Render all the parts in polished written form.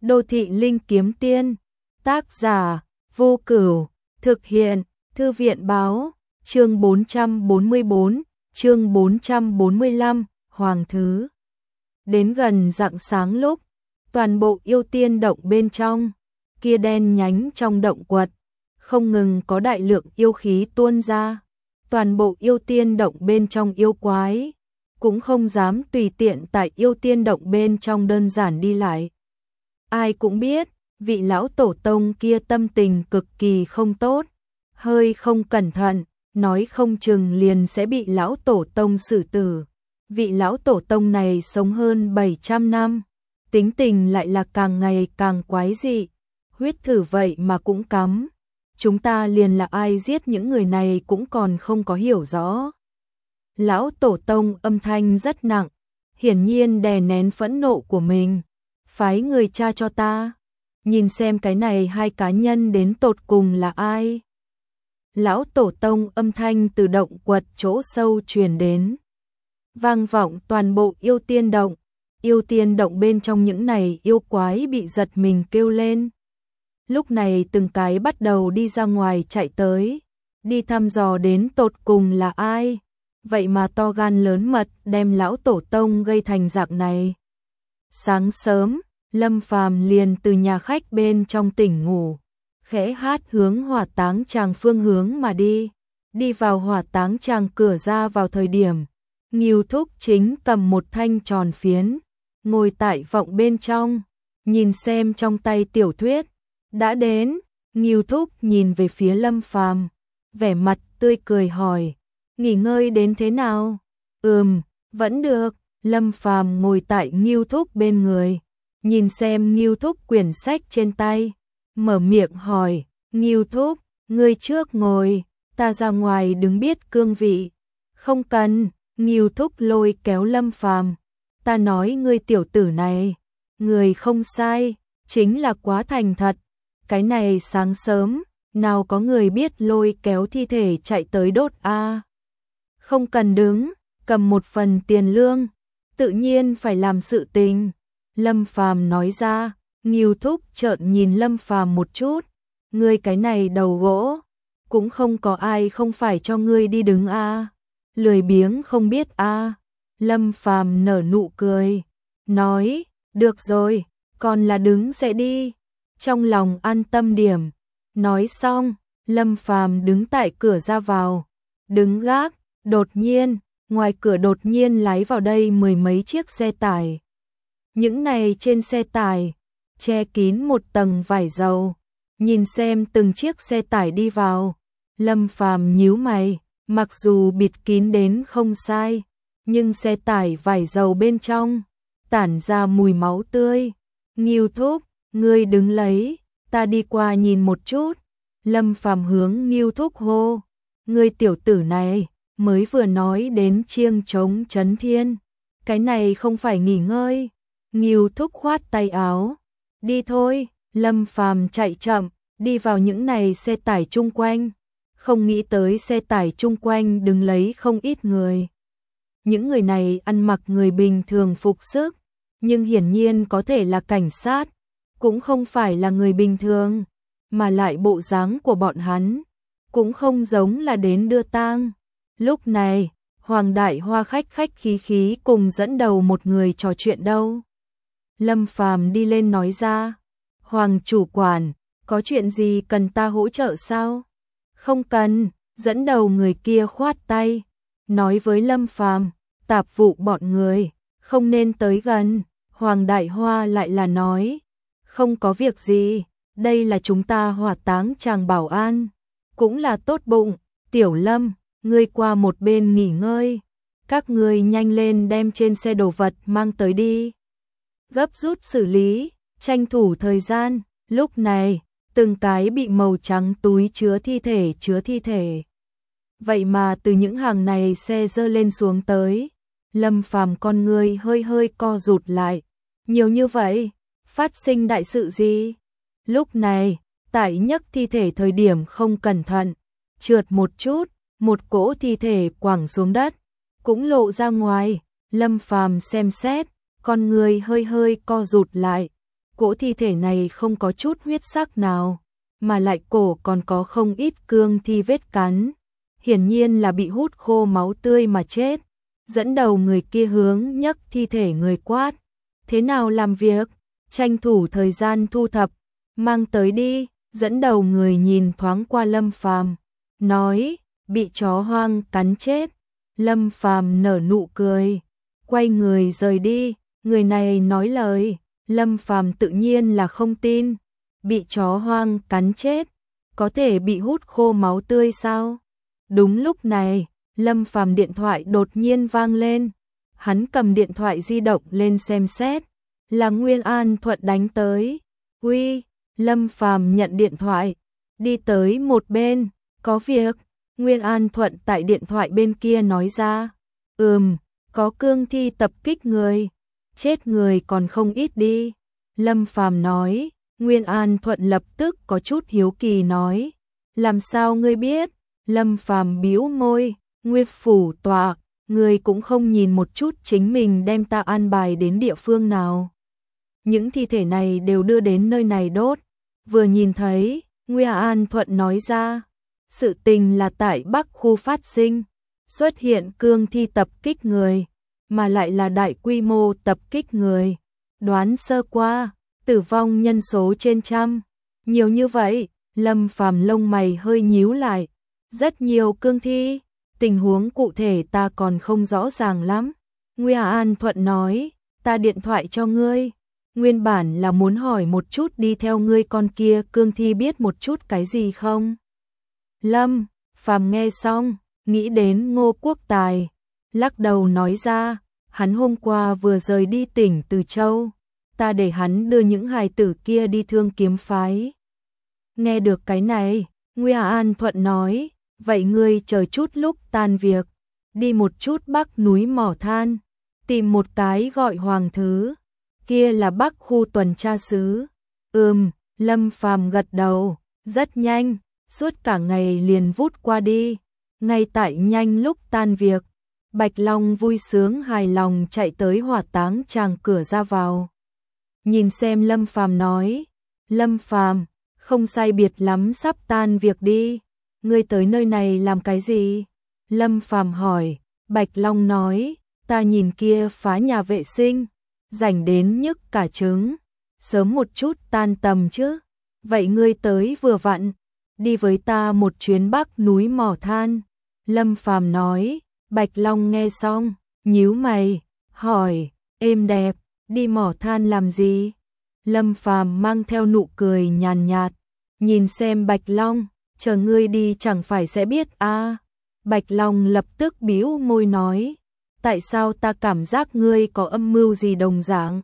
Đô thị linh kiếm tiên, tác giả Vô Cửu, thực hiện Thư viện báo, chương 444, chương 445, Hoàng thứ. Đến gần rạng sáng lúc, toàn bộ yêu tiên động bên trong, kia đen nhánh trong động quật, không ngừng có đại lượng yêu khí tuôn ra. Toàn bộ yêu tiên động bên trong yêu quái, cũng không dám tùy tiện tại yêu tiên động bên trong đơn giản đi lại. Ai cũng biết, vị lão tổ tông kia tâm tình cực kỳ không tốt, hơi không cẩn thận, nói không chừng liền sẽ bị lão tổ tông xử tử. Vị lão tổ tông này sống hơn 700 năm, tính tình lại là càng ngày càng quái dị, huyết thử vậy mà cũng cắm. Chúng ta liền là ai giết những người này cũng còn không có hiểu rõ. Lão tổ tông âm thanh rất nặng, hiển nhiên đè nén phẫn nộ của mình. Phái người tra cho ta, nhìn xem cái này hai cá nhân đến tột cùng là ai. Lão tổ tông âm thanh từ động quật chỗ sâu truyền đến, vang vọng toàn bộ yêu tiên động. Yêu tiên động bên trong những này yêu quái bị giật mình kêu lên. Lúc này từng cái bắt đầu đi ra ngoài chạy tới, đi thăm dò đến tột cùng là ai. Vậy mà to gan lớn mật đem lão tổ tông gây thành dạng này. Sáng sớm, Lâm Phàm liền từ nhà khách bên trong tỉnh ngủ, khẽ hát hướng hỏa táng tràng phương hướng mà đi. Đi vào hỏa táng tràng cửa ra vào thời điểm, Ngưu Thúc chính cầm một thanh tròn phiến, ngồi tại vọng bên trong, nhìn xem trong tay tiểu thuyết. Đã đến, Ngưu Thúc nhìn về phía Lâm Phàm, vẻ mặt tươi cười hỏi, nghỉ ngơi đến thế nào? Vẫn được. Lâm Phàm ngồi tại Ngưu Thúc bên người, nhìn xem Ngưu Thúc quyển sách trên tay, mở miệng hỏi, Ngưu Thúc, ngươi trước ngồi, ta ra ngoài đứng biết cương vị. Không cần. Ngưu Thúc lôi kéo Lâm Phàm, ta nói ngươi tiểu tử này, người không sai, chính là quá thành thật. Cái này sáng sớm, nào có người biết lôi kéo thi thể chạy tới đốt a. Không cần đứng, cầm một phần tiền lương, tự nhiên phải làm sự tình. Lâm Phàm nói ra. Ngưu Thúc trợn nhìn Lâm Phàm một chút, ngươi cái này đầu gỗ, cũng không có ai không phải cho ngươi đi đứng a. Lười biếng không biết a. Lâm Phàm nở nụ cười, nói, được rồi, còn là đứng sẽ đi. Trong lòng an tâm điểm. Nói xong, Lâm Phàm đứng tại cửa ra vào, đứng gác. Đột nhiên, ngoài cửa đột nhiên lái vào đây mười mấy chiếc xe tải. Những này trên xe tải, che kín một tầng vải dầu. Nhìn xem từng chiếc xe tải đi vào, Lâm Phàm nhíu mày, mặc dù bịt kín đến không sai, nhưng xe tải vải dầu bên trong, tản ra mùi máu tươi. Ngưu Thúc, ngươi đứng lấy, ta đi qua nhìn một chút. Lâm Phàm hướng Ngưu Thúc hô, ngươi tiểu tử này, mới vừa nói đến chiêng trống chấn thiên, cái này không phải nghỉ ngơi. Ngưu Thúc khoát tay áo, đi thôi. Lâm Phàm chạy chậm, đi vào những này xe tải chung quanh, không nghĩ tới xe tải chung quanh đứng lấy không ít người. Những người này ăn mặc người bình thường phục sức, nhưng hiển nhiên có thể là cảnh sát, cũng không phải là người bình thường, mà lại bộ dáng của bọn hắn cũng không giống là đến đưa tang. Lúc này, Hoàng Đại Hoa khách khách khí khí cùng dẫn đầu một người trò chuyện đâu. Lâm Phàm đi lên nói ra, Hoàng chủ quản, có chuyện gì cần ta hỗ trợ sao? Không cần. Dẫn đầu người kia khoát tay, nói với Lâm Phàm, tạp vụ bọn người, không nên tới gần. Hoàng Đại Hoa lại là nói, không có việc gì, đây là chúng ta hỏa táng tràng bảo an, cũng là tốt bụng. Tiểu Lâm, ngươi qua một bên nghỉ ngơi, các ngươi nhanh lên đem trên xe đồ vật mang tới đi. Gấp rút xử lý, tranh thủ thời gian. Lúc này, từng cái bị màu trắng túi chứa thi thể. Vậy mà từ những hàng này xe dơ lên xuống tới, Lâm Phàm con người hơi hơi co rụt lại. Nhiều như vậy, phát sinh đại sự gì? Lúc này, tại nhấc thi thể thời điểm không cẩn thận, trượt một chút, một cỗ thi thể quẳng xuống đất, cũng lộ ra ngoài. Lâm Phàm xem xét, con người hơi hơi co rụt lại. Cỗ thi thể này không có chút huyết sắc nào, mà lại cổ còn có không ít cương thi vết cắn, hiển nhiên là bị hút khô máu tươi mà chết. Dẫn đầu người kia hướng nhấc thi thể người quát, thế nào làm việc, tranh thủ thời gian thu thập, mang tới đi. Dẫn đầu người nhìn thoáng qua Lâm Phàm, nói, bị chó hoang cắn chết. Lâm Phàm nở nụ cười, quay người rời đi. Người này nói lời, Lâm Phàm tự nhiên là không tin. Bị chó hoang cắn chết, có thể bị hút khô máu tươi sao? Đúng lúc này, Lâm Phàm điện thoại đột nhiên vang lên. Hắn cầm điện thoại di động lên xem xét, là Nguyên An Thuận đánh tới. Uy, Lâm Phàm nhận điện thoại, đi tới một bên, có việc. Nguyên An Thuận tại điện thoại bên kia nói ra, có cương thi tập kích người, chết người còn không ít đi. Lâm Phàm nói. Nguyên An Thuận lập tức có chút hiếu kỳ nói, làm sao ngươi biết? Lâm Phàm bĩu môi, Nguyên phủ tọa, ngươi cũng không nhìn một chút chính mình đem ta an bài đến địa phương nào. Những thi thể này đều đưa đến nơi này đốt. Vừa nhìn thấy, Nguyên An Thuận nói ra, sự tình là tại Bắc khu phát sinh, xuất hiện cương thi tập kích người, mà lại là đại quy mô tập kích người. Đoán sơ qua, tử vong nhân số trên trăm. Nhiều như vậy, Lâm Phàm lông mày hơi nhíu lại. Rất nhiều cương thi, tình huống cụ thể ta còn không rõ ràng lắm. Nguyên An Thuận nói, ta điện thoại cho ngươi. Nguyên bản là muốn hỏi một chút đi theo ngươi con kia cương thi biết một chút cái gì không? Lâm Phàm nghe xong, nghĩ đến Ngô Quốc Tài, lắc đầu nói ra, hắn hôm qua vừa rời đi tỉnh Từ Châu, ta để hắn đưa những hài tử kia đi Thương Kiếm phái. Nghe được cái này, Nguyên An Thuận nói, vậy ngươi chờ chút lúc tan việc, đi một chút Bắc núi mỏ than, tìm một cái gọi Hoàng Thứ, kia là Bắc khu tuần tra sứ. Lâm Phàm gật đầu, rất nhanh, suốt cả ngày liền vút qua đi. Ngay tại nhanh lúc tan việc, Bạch Long vui sướng hài lòng chạy tới hỏa táng tràng cửa ra vào. Nhìn xem Lâm Phàm nói, Lâm Phàm, không sai biệt lắm sắp tan việc đi, ngươi tới nơi này làm cái gì? Lâm Phàm hỏi. Bạch Long nói, ta nhìn kia phá nhà vệ sinh, rảnh đến nhức cả trứng, sớm một chút tan tầm chứ. Vậy ngươi tới vừa vặn, đi với ta một chuyến Bắc núi mỏ than. Lâm Phàm nói. Bạch Long nghe xong, nhíu mày, hỏi, êm đẹp, đi mỏ than làm gì? Lâm Phàm mang theo nụ cười nhàn nhạt, nhìn xem Bạch Long, chờ ngươi đi chẳng phải sẽ biết à. Bạch Long lập tức bĩu môi nói, tại sao ta cảm giác ngươi có âm mưu gì đồng dạng?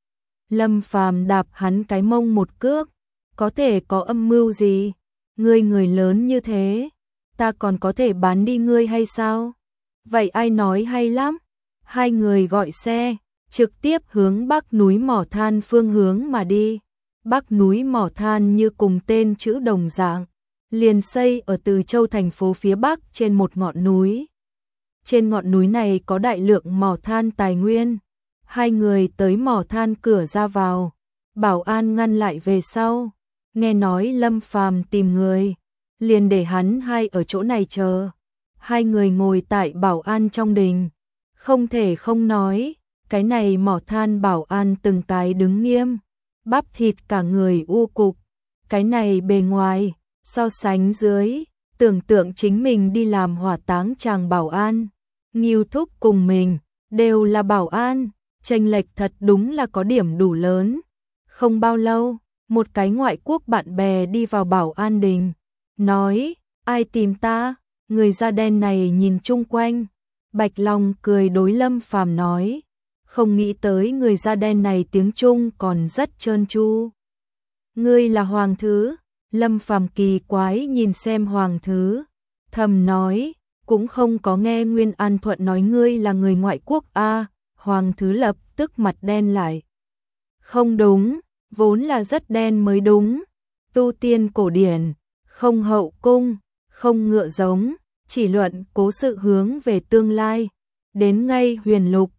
Lâm Phàm đạp hắn cái mông một cước, có thể có âm mưu gì? Ngươi người lớn như thế, ta còn có thể bán đi ngươi hay sao? Vậy ai nói hay lắm? Hai người gọi xe, trực tiếp hướng Bắc núi mỏ than phương hướng mà đi. Bắc núi mỏ than như cùng tên chữ đồng dạng, liền xây ở Từ Châu thành phố phía Bắc trên một ngọn núi. Trên ngọn núi này có đại lượng mỏ than tài nguyên. Hai người tới mỏ than cửa ra vào, bảo an ngăn lại về sau. Nghe nói Lâm Phàm tìm người, liền để hắn hai ở chỗ này chờ. Hai người ngồi tại bảo an trong đình, không thể không nói, cái này mỏ than bảo an từng cái đứng nghiêm, bắp thịt cả người u cục. Cái này bề ngoài, so sánh dưới, tưởng tượng chính mình đi làm hỏa táng chàng bảo an, Ngưu Thúc cùng mình, đều là bảo an, chênh lệch thật đúng là có điểm đủ lớn. Không bao lâu, một cái ngoại quốc bạn bè đi vào bảo an đình, nói, ai tìm ta? Người da đen này nhìn chung quanh, Bạch Long cười đối Lâm Phàm nói, không nghĩ tới người da đen này tiếng Trung còn rất trơn tru. Ngươi là Hoàng Thứ? Lâm Phàm kỳ quái nhìn xem Hoàng Thứ, thầm nói, cũng không có nghe Nguyên An Thuận nói ngươi là người ngoại quốc a. Hoàng Thứ lập tức mặt đen lại. Không đúng, vốn là rất đen mới đúng. Tu tiên cổ điển, không hậu cung, không ngựa giống, chỉ luận cố sự hướng về tương lai. Đến ngay huyền lục,